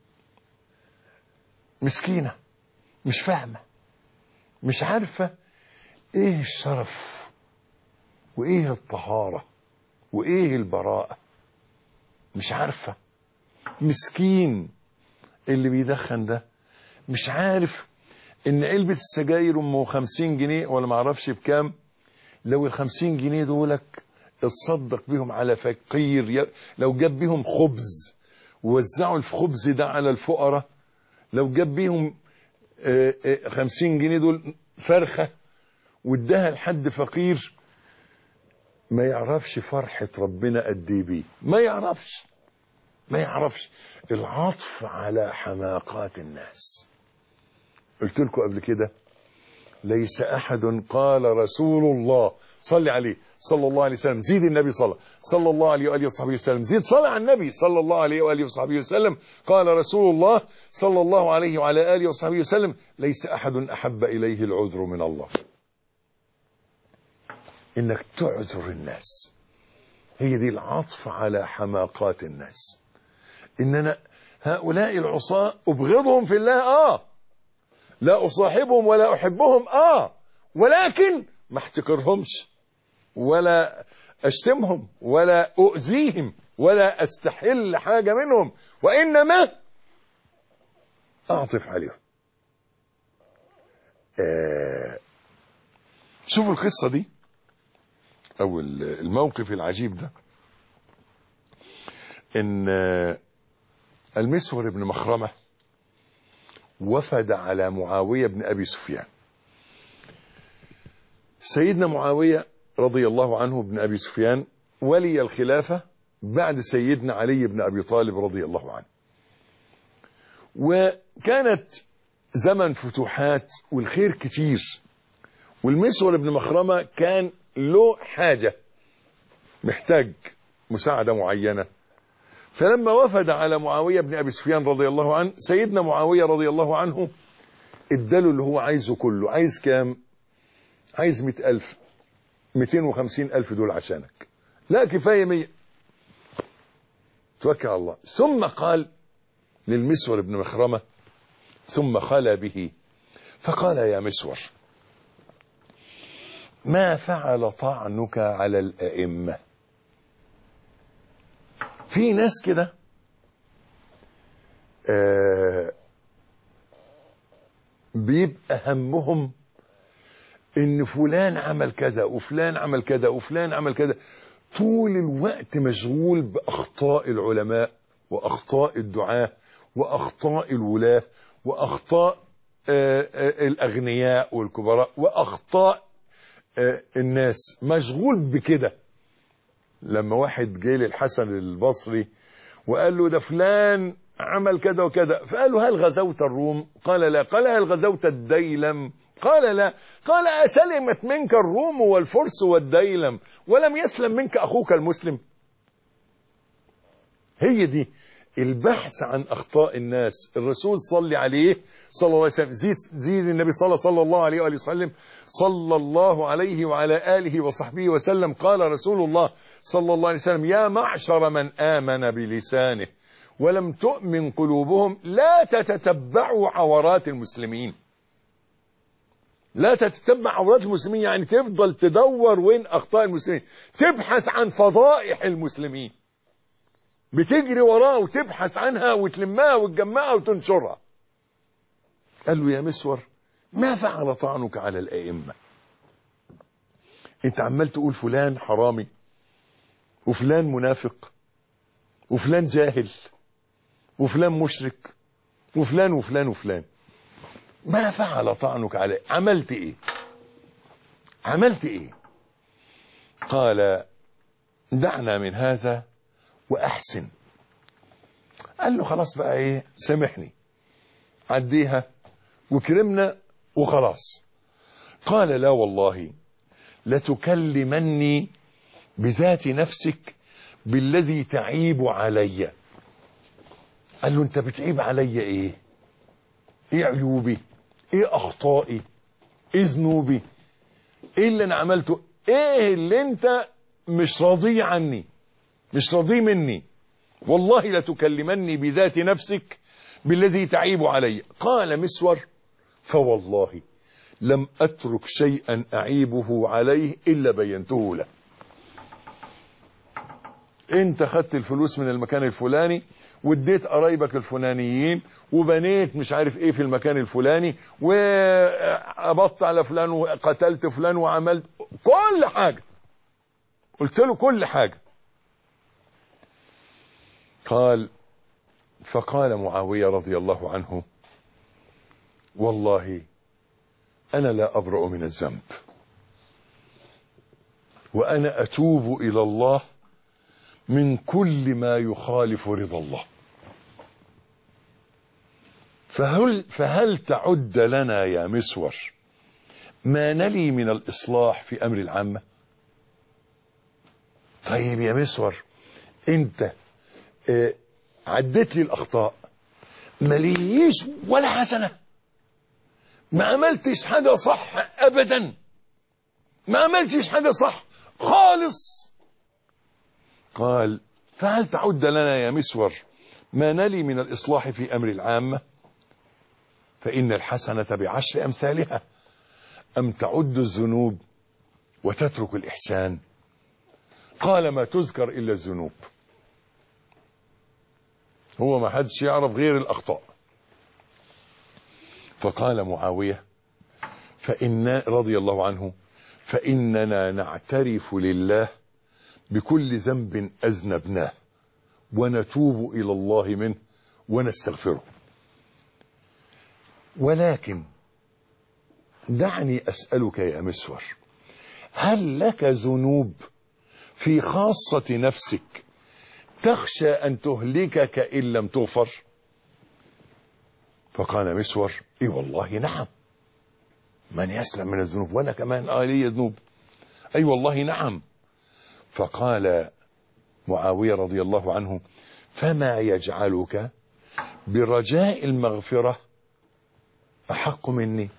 مسكينة مش فاهمة، مش عارفة ايه الشرف وايه الطهارة وايه البراءة، مش عارفة. مسكين اللي بيدخن ده مش عارف ان علبة السجاير ام 50 جنيه ولا معرفش بكام، لو ال50 جنيه دولك اتصدق بيهم على فقير، لو جاب بيهم خبز ووزعوا الخبز ده على الفقراء، لو جاب بيهم 50 جنيه دول فرخة واداها لحد فقير، ما يعرفش فرحة ربنا قد ايه بيه، ما يعرفش العطف على حماقات الناس. قلت لكم قبل كده ليس أحد قال رسول الله صلى عليه صلى الله عليه وسلم، زيد النبي صلى الله عليه وآله وصحبه وسلم، زيد صلى على النبي صلى الله عليه وآله وصحبه وسلم. قال رسول الله صلى الله عليه وعلى آله وصحبه وسلم ليس أحد أحب إليه العذر من الله. إنك تعذر الناس، هي دي العطف على حماقات الناس. إننا هؤلاء العصاة أبغضهم في الله، لا أصاحبهم ولا أحبهم، ولكن ما احتقرهمش ولا أشتمهم ولا أؤذيهم ولا أستحل حاجة منهم، وإنما أعطف عليهم. شوفوا القصة دي أو الموقف العجيب ده، إن المسور بن مخرمة وفد على معاوية بن أبي سفيان. سيدنا معاوية رضي الله عنه بن أبي سفيان ولي الخلافة بعد سيدنا علي بن أبي طالب رضي الله عنه، وكانت زمن فتوحات والخير كتير، والمسور بن مخرمة كان له حاجة، محتاج مساعدة معينة. فلما وفد على معاوية بن أبي سفيان رضي الله عنه، سيدنا معاوية رضي الله عنه اداله اللي هو عايزه كله. عايز كام؟ عايز 100,000 250,000 دول عشانك. لا كفاية 100. توكل على الله. ثم قال للمسور بن مخرمة، ثم خلى به فقال يا مسور ما فعل طعنك على الأئمة؟ في ناس كده بيبقى همهم ان فلان عمل كذا وفلان عمل كذا وفلان عمل كذا، طول الوقت مشغول بأخطاء العلماء وأخطاء الدعاة وأخطاء الولاة وأخطاء الأغنياء والكبراء وأخطاء الناس، مشغول بكده. لما واحد جه للحسن البصري وقال له ده فلان عمل كذا وكذا، فقال له هل غزوت الروم؟ قال لا. قال هل غزوت الديلم؟ قال لا. قال أسلمت منك الروم والفرس والديلم ولم يسلم منك أخوك المسلم؟ هي دي البحث عن أخطاء الناس. الرسول صلى عليه صلى الله عليه وسلم، زيد النبي صلى الله عليه وآله وسلم، صلى الله عليه وعلى آله وصحبه وسلم. قال رسول الله صلى الله عليه وسلم: يا معشر من آمن بلسانه ولم تؤمن قلوبهم لا تتتبعوا عورات المسلمين. لا تتتبع عورات المسلمين يعني تفضل تدور وين أخطاء المسلمين، تبحث عن فضائح المسلمين، بتجري وراها وتبحث عنها وتلمها وتجمعها وتنشرها. قال له: يا مسور، ما فعل طعنك على الأئمة؟ انت عمال تقول فلان حرامي وفلان منافق وفلان جاهل وفلان مشرك وفلان وفلان وفلان، ما فعل طعنك عليه؟ عملت ايه؟ عملت ايه؟ قال: دعنا من هذا وأحسن. قال له: خلاص بقى ايه، سامحني، عديها وكرمنا وخلاص. قال: لا والله لتكلمني بذات نفسك بالذي تعيب علي. قال له: انت بتعيب علي ايه؟ ايه عيوبي؟ ايه اخطائي؟ ايه ذنوبي؟ ايه اللي انا عملته؟ ايه اللي انت مش راضي عني، مش راضي مني؟ والله لتكلمني بذات نفسك بالذي تعيب علي. قال مسور: فوالله لم أترك شيئا أعيبه عليه إلا بينته له. انت خدت الفلوس من المكان الفلاني واديت قرايبك الفلانيين وبنيت مش عارف ايه في المكان الفلاني وقبضت على فلان وقتلت فلان وعملت كل حاجة، قلت له كل حاجة. فقال معاوية رضي الله عنه: والله أنا لا أبرأ من الذنب وأنا أتوب إلى الله من كل ما يخالف رضا الله، فهل تعد لنا يا مسور ما نلي من الإصلاح في أمر العامة؟ طيب يا مسور، أنت عدت لي الأخطاء، مليش ولا حسنة، ما عملتش حاجة صح أبدا، ما عملتش حاجة صح خالص. قال: فهل تعد لنا يا مسور ما نلي من الإصلاح في أمر العامة؟ فإن الحسنة بعشر أمثالها، أم تعد الذنوب وتترك الإحسان؟ قال: ما تذكر إلا الذنوب، هو ما حدش يعرف غير الأخطاء. فقال معاوية رضي الله عنه: فإننا نعترف لله بكل ذنب أذنبناه ونتوب إلى الله منه ونستغفره، ولكن دعني أسألك يا مسور، هل لك ذنوب في خاصة نفسك تخشى أن تهلكك إن لم تغفر؟ فقال مسور: إيه والله نعم، من يسلم من الذنوب، وأنا كمان لي ذنوب، أي والله نعم. فقال معاوية رضي الله عنه: فما يجعلك برجاء المغفرة أحق مني؟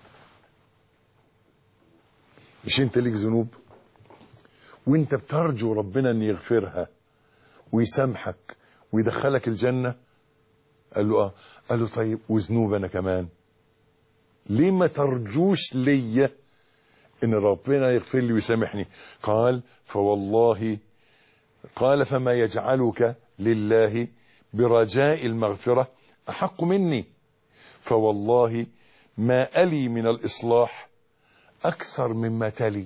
مش انت ليك ذنوب وانت بترجو ربنا ان يغفرها ويسامحك ويدخلك الجنة؟ قال له اه. قال له طيب وذنوب انا كمان، ليه ما ترجوش ليا ان ربنا يغفر لي ويسامحني؟ قال: فوالله، قال: فما يجعلك لله برجاء المغفرة أحق مني؟ فوالله ما ألي من الإصلاح أكثر مما تلي.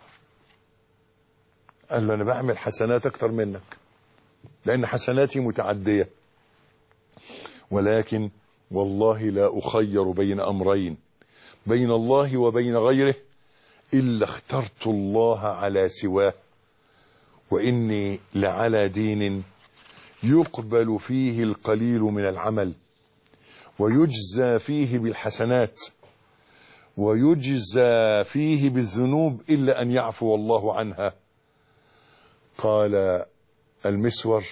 قال له: أنا بعمل حسنات أكثر منك لأن حسناتي متعدية، ولكن والله لا أخير بين أمرين، بين الله وبين غيره، إلا اخترت الله على سواه، وإني لعلى دين يقبل فيه القليل من العمل ويجزى فيه بالحسنات ويجزى فيه بالذنوب إلا أن يعفو الله عنها. قال المسور: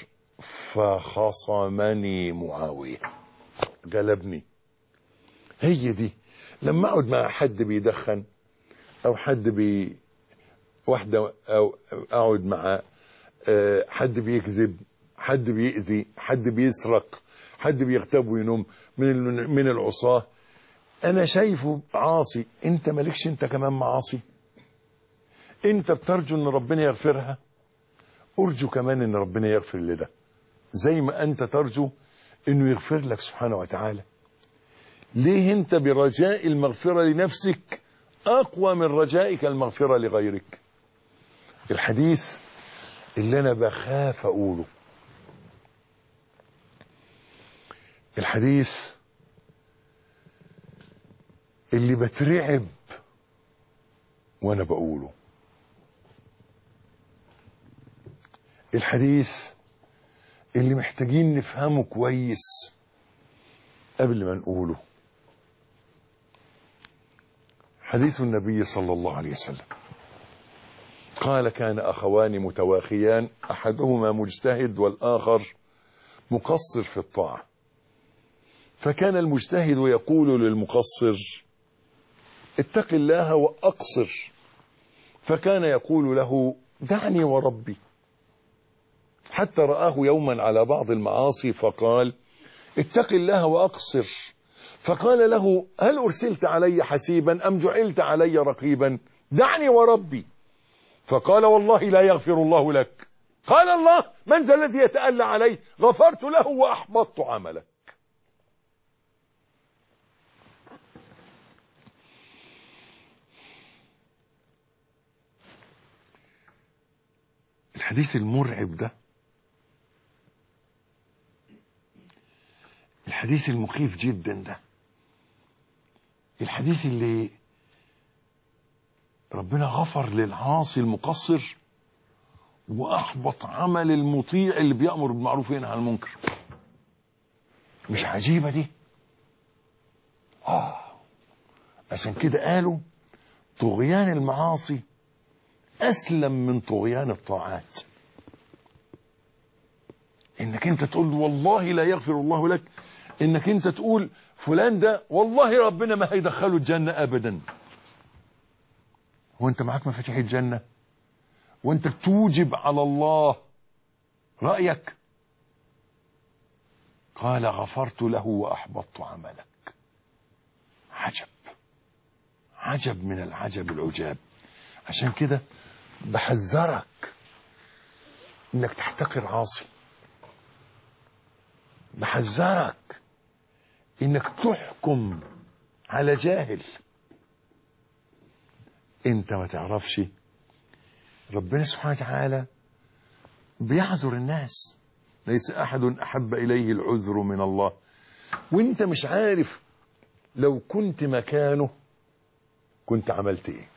فخصمني معاوية، غلبني. هي دي لما أقعد مع حد بيدخن أو واحدة، أو أقعد مع حد بيكذب، حد بيأذي، حد بيسرق، حد بيغتاب وينوم من العصاة، أنا شايفه عاصي. أنت مالكش أنت كمان معاصي؟ أنت بترجو أن ربنا يغفرها، أرجو كمان أن ربنا يغفر لده، زي ما أنت ترجو أنه يغفر لك سبحانه وتعالى. ليه أنت برجاء المغفرة لنفسك أقوى من رجائك المغفرة لغيرك؟ الحديث اللي أنا بخاف أقوله، الحديث اللي بترعب وأنا بقوله، الحديث اللي محتاجين نفهمه كويس قبل ما نقوله. حديث النبي صلى الله عليه وسلم قال: كان أخوان متواخيان، أحدهما مجتهد والآخر مقصر في الطاعة، فكان المجتهد يقول للمقصر: اتق الله وأقصر، فكان يقول له: دعني وربي، حتى رآه يوما على بعض المعاصي فقال: اتق الله وأقصر، فقال له: هل أرسلت علي حسيبا أم جعلت علي رقيبا؟ دعني وربي. فقال: والله لا يغفر الله لك. قال الله: من ذا الذي يتألى عليه؟ غفرت له وأحبطت عملك. الحديث المرعب ده، الحديث المخيف جدا ده، الحديث اللي ربنا غفر للعاصي المقصر وأحبط عمل المطيع اللي بيأمر بالمعروف وينهى عن المنكر. مش عجيبة دي؟ عشان كده قالوا طغيان المعاصي أسلم من طغيان الطاعات. إنك أنت تقول والله لا يغفر الله لك، إنك أنت تقول فلان ده والله ربنا ما هيدخله الجنة أبدا. وأنت معاك مفاتيح الجنة وأنت بتوجب على الله رأيك؟ قال: غفرت له وأحبطت عملك. عجب، عجب من العجب العجاب. عشان كده بحذرك إنك تحتقر عاصي، بحذرك إنك تحكم على جاهل. انت ما تعرفش ربنا سبحانه وتعالى بيعذر الناس، ليس أحد أحب إليه العذر من الله. وانت مش عارف لو كنت مكانه كنت عملت ايه.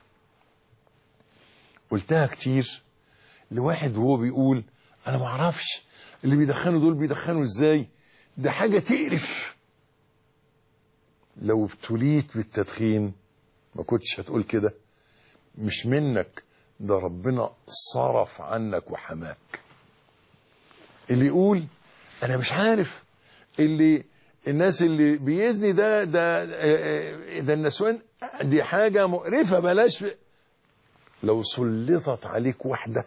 قلتها كتير لواحد وهو بيقول: انا ما اعرفش اللي بيدخنوا دول بيدخنوا ازاي، ده حاجة تقرف. لو ابتليت بالتدخين ما كنتش هتقول كده. مش منك، ده ربنا صرف عنك وحماك. اللي يقول انا مش عارف الناس اللي بيزني ده النسوان دي حاجة مقرفة بلاش. لو سلطت عليك واحدة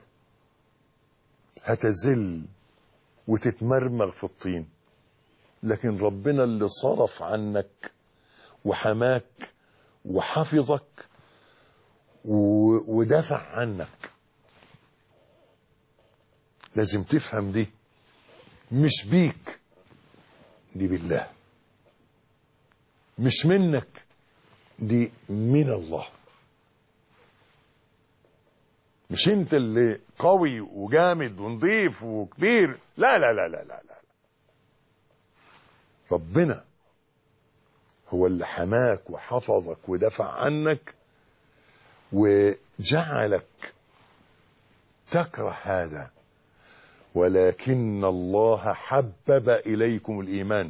هتزل وتتمرمغ في الطين، لكن ربنا اللي صرف عنك وحماك وحفظك ودافع عنك. لازم تفهم دي، مش بيك، دي بالله، مش منك، دي من الله. مش انت اللي قوي وجامد ونظيف وكبير، لا لا لا لا لا لا. ربنا هو اللي حماك وحفظك ودفع عنك وجعلك تكره هذا، ولكن الله حبب إليكم الإيمان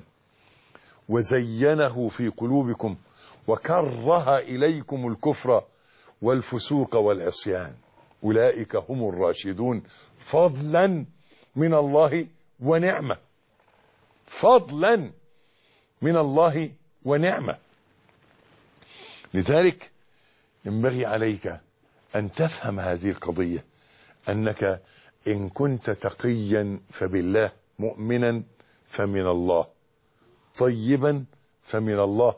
وزينه في قلوبكم وكره إليكم الكفر والفسوق والعصيان، أولئك هم الراشدون فضلا من الله ونعمة، فضلا من الله ونعمة. لذلك ينبغي عليك أن تفهم هذه القضية، أنك إن كنت تقيا فبالله، مؤمنا فمن الله، طيبا فمن الله،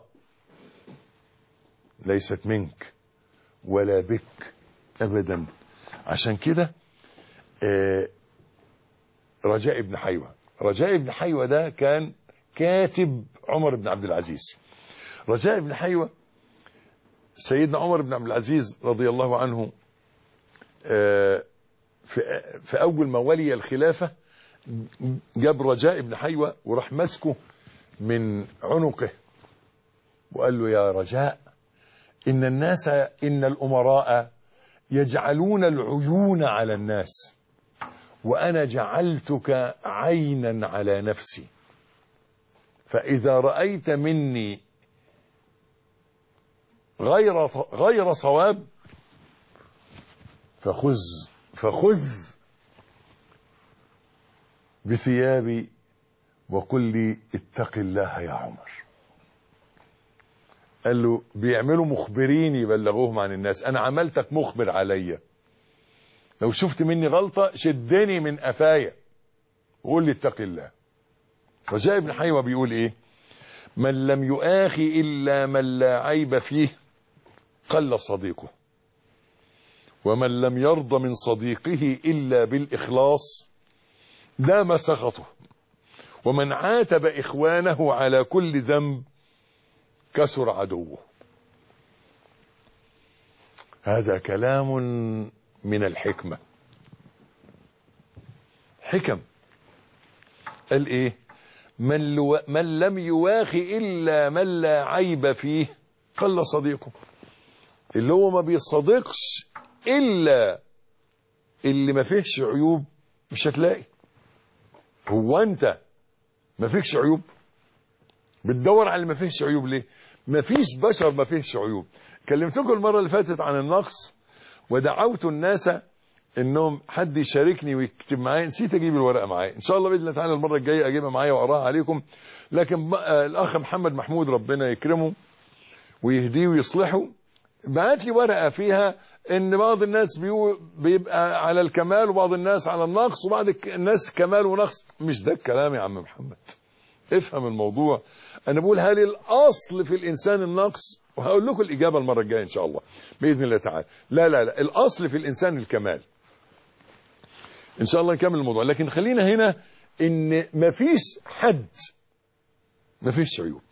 ليست منك ولا بك أبدا. عشان كده رجاء بن حيوة، رجاء بن حيوة ده كان كاتب عمر بن عبد العزيز. رجاء بن حيوة سيدنا عمر بن عبد العزيز رضي الله عنه في أول ما ولي الخلافة جاب رجاء بن حيوة وراح مسكه من عنقه وقال له يا رجاء، إن الناس، إن الأمراء يجعلون العيون على الناس، وأنا جعلتك عينا على نفسي، فإذا رأيت مني غير صواب فخذ بثيابي وقل لي اتق الله يا عمر. قال له بيعملوا مخبرين يبلغوهم عن الناس، انا عملتك مخبر عليا، لو شفت مني غلطة شدني من قفايا وقول لي اتق الله. رجاء ابن حيوة بيقول ايه؟ من لم يؤاخي الا من لا عيب فيه قل صديقه، ومن لم يرضى من صديقه الا بالاخلاص دام سخطه، ومن عاتب اخوانه على كل ذنب كسر عدوه. هذا كلام من الحكمة، حكم. قال ايه؟ من لم يواخي الا من لا عيب فيه قل صديقه، اللي هو ما بيصدقش الا اللي ما فيهش عيوب مش هتلاقي. هو انت ما فيكش عيوب؟ بتدور على اللي ما فيهش عيوب ليه؟ ما فيش بشر ما فيهش عيوب. كلمتكم المرة اللي فاتت عن النقص ودعوت الناس انهم حد يشاركني ويكتب معايا، نسيت اجيب الورقه معايا، ان شاء الله باذن الله تعالى المره الجايه اجيبها معايا واقراها عليكم. لكن الاخ محمد محمود ربنا يكرمه ويهديه ويصلحه بعت لي ورقه فيها ان بعض الناس بيبقى على الكمال وبعض الناس على النقص وبعض الناس كمال ونقص. مش ده الكلام يا عم محمد، افهم الموضوع. انا بقول هل الاصل في الانسان النقص؟ وهقول لكم الاجابه المره الجايه ان شاء الله باذن الله تعالى. لا لا لا، الاصل في الانسان الكمال. ان شاء الله نكمل الموضوع، لكن خلينا هنا ان مفيش حد مفيش عيوب.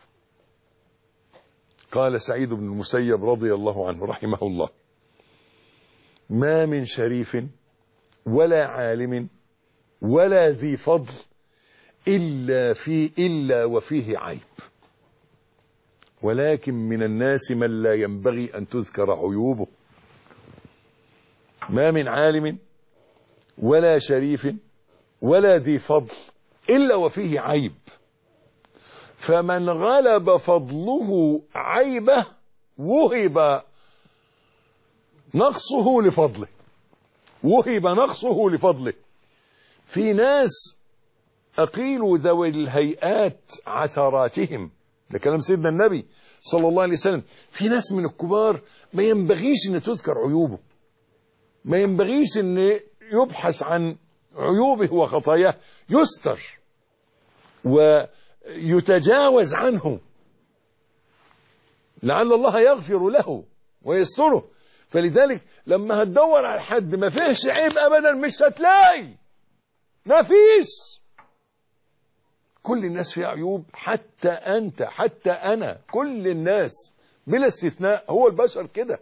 قال سعيد بن المسيب رضي الله عنه رحمه الله: ما من شريف ولا عالم ولا ذي فضل إلا وفيه عيب، ولكن من الناس من لا ينبغي أن تذكر عيوبه. ما من عالم ولا شريف ولا ذي فضل إلا وفيه عيب، فمن غلب فضله عيبه وهب نقصه لفضله، وهب نقصه لفضله. في ناس أقيلوا ذوي الهيئات عثراتهم، ده كلام سيدنا النبي صلى الله عليه وسلم. في ناس من الكبار ما ينبغيش ان تذكر عيوبه، ما ينبغيش ان يبحث عن عيوبه وخطاياه، يستر ويتجاوز عنه لعل الله يغفر له ويستره. فلذلك لما هتدور على حد ما فيهش عيب ابدا مش هتلاقي، ما فيش. كل الناس فيها عيوب، حتى أنت حتى أنا، كل الناس بلا استثناء، هو البشر كده.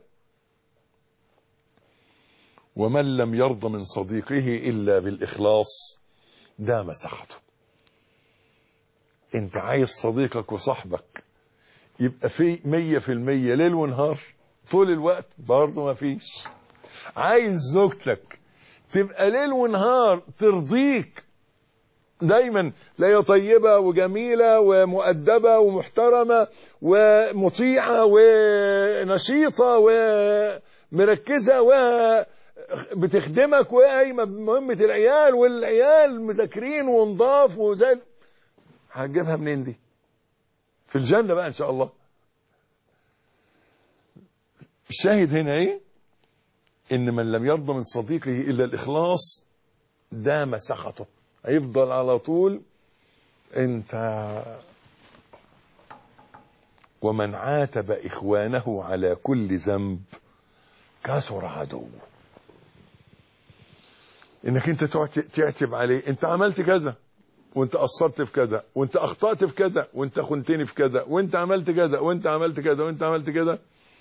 ومن لم يرضى من صديقه إلا بالإخلاص دام سخطه. انت عايز صديقك وصاحبك يبقى في 100% ليل ونهار طول الوقت؟ برضه ما فيش. عايز زوجتك تبقى ليل ونهار ترضيك دايما، لا هي طيبة وجميلة ومؤدبة ومحترمة ومطيعة ونشيطة ومركزة وبتخدمك وقايمة بمهمة العيال، والعيال مذاكرين ونضاف وزي، هتجيبها منين دي؟ في الجنة بقى ان شاء الله. الشاهد هنا ايه؟ ان من لم يرضى من صديقه الا الاخلاص دام سخطه، هيفضل على طول انت. ومن عاتب اخوانه على كل ذنب كسر عدوه. انك انت تقعد تعتب عليه، انت عملت كذا وانت قصرت في كذا وانت اخطأت في كذا وانت خنتني في كذا وانت عملت كذا وانت عملت كذا وانت عملت كذا،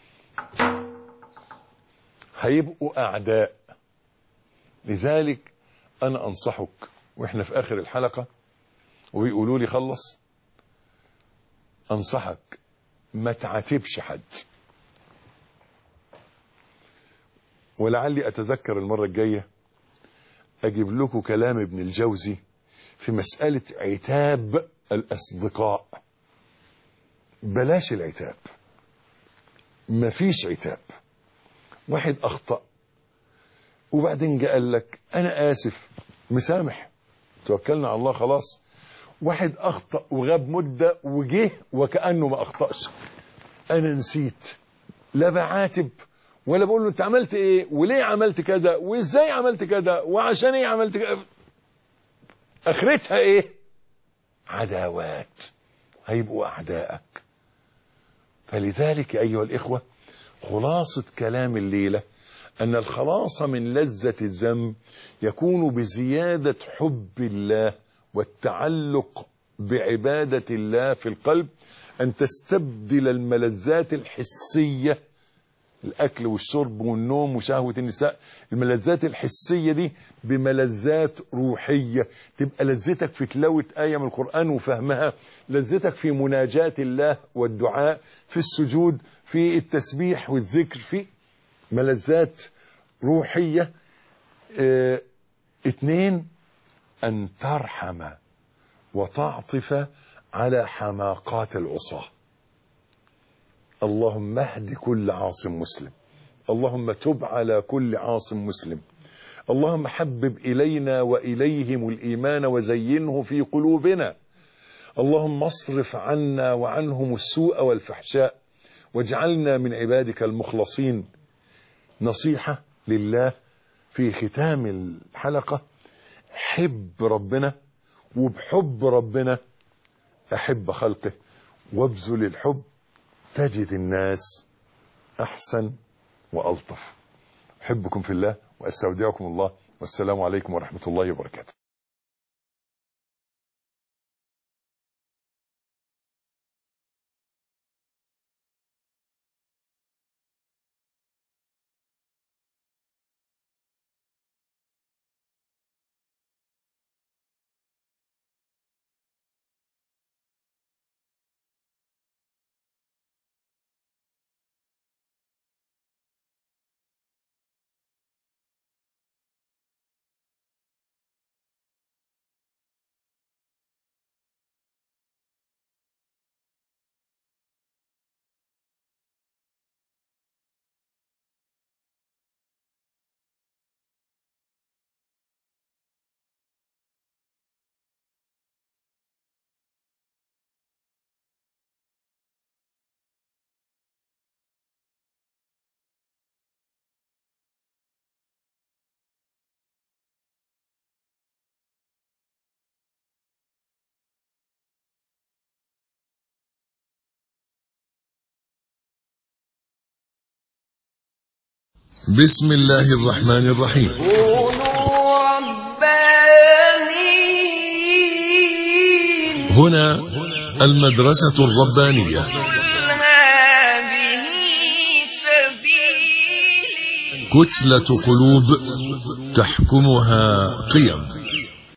هيبقوا اعداء. لذلك انا انصحك، واحنا في اخر الحلقة وبيقولوا لي خلص، انصحك ما تعاتبش حد. ولعلي اتذكر المرة الجاية اجيب لكم كلام ابن الجوزي في مسألة عتاب الاصدقاء. بلاش العتاب، مفيش عتاب. واحد اخطأ وبعدين جاء قال لك انا اسف، مسامح، توكلنا على الله خلاص. واحد اخطأ وغاب مدة وجه وكأنه ما اخطأش، انا نسيت، لا بعاتب ولا بقول له انت عملت ايه وليه عملت كذا وازاي عملت كذا وعشان ايه عملت كذا. اخرتها ايه؟ عداوات، هيبقوا اعدائك. فلذلك ايها الاخوة، خلاصة كلام الليلة أن الخلاص من لذة الذنب يكون بزيادة حب الله والتعلق بعبادة الله في القلب، أن تستبدل الملذات الحسية، الأكل والشرب والنوم وشهوة النساء، الملذات الحسية دي بملذات روحية. تبقى لذتك في تلاوة آية من القرآن وفهمها، لذتك في مناجاة الله والدعاء، في السجود، في التسبيح والذكر، في ملذات روحية. 2 أن ترحم وتعطف على حماقات العصاة. اللهم اهد كل عاصم مسلم، اللهم تب على كل عاصم مسلم، اللهم حبب إلينا وإليهم الإيمان وزينه في قلوبنا، اللهم اصرف عنا وعنهم السوء والفحشاء واجعلنا من عبادك المخلصين. نصيحة لله في ختام الحلقة: حب ربنا، وبحب ربنا أحب خلقه، وابذل الحب تجد الناس أحسن وألطف. أحبكم في الله وأستودعكم الله، والسلام عليكم ورحمة الله وبركاته. بسم الله الرحمن الرحيم. كونوا ربانيين. هنا المدرسة الربانية. هذه سبيلي. كتلة قلوب تحكمها قيم.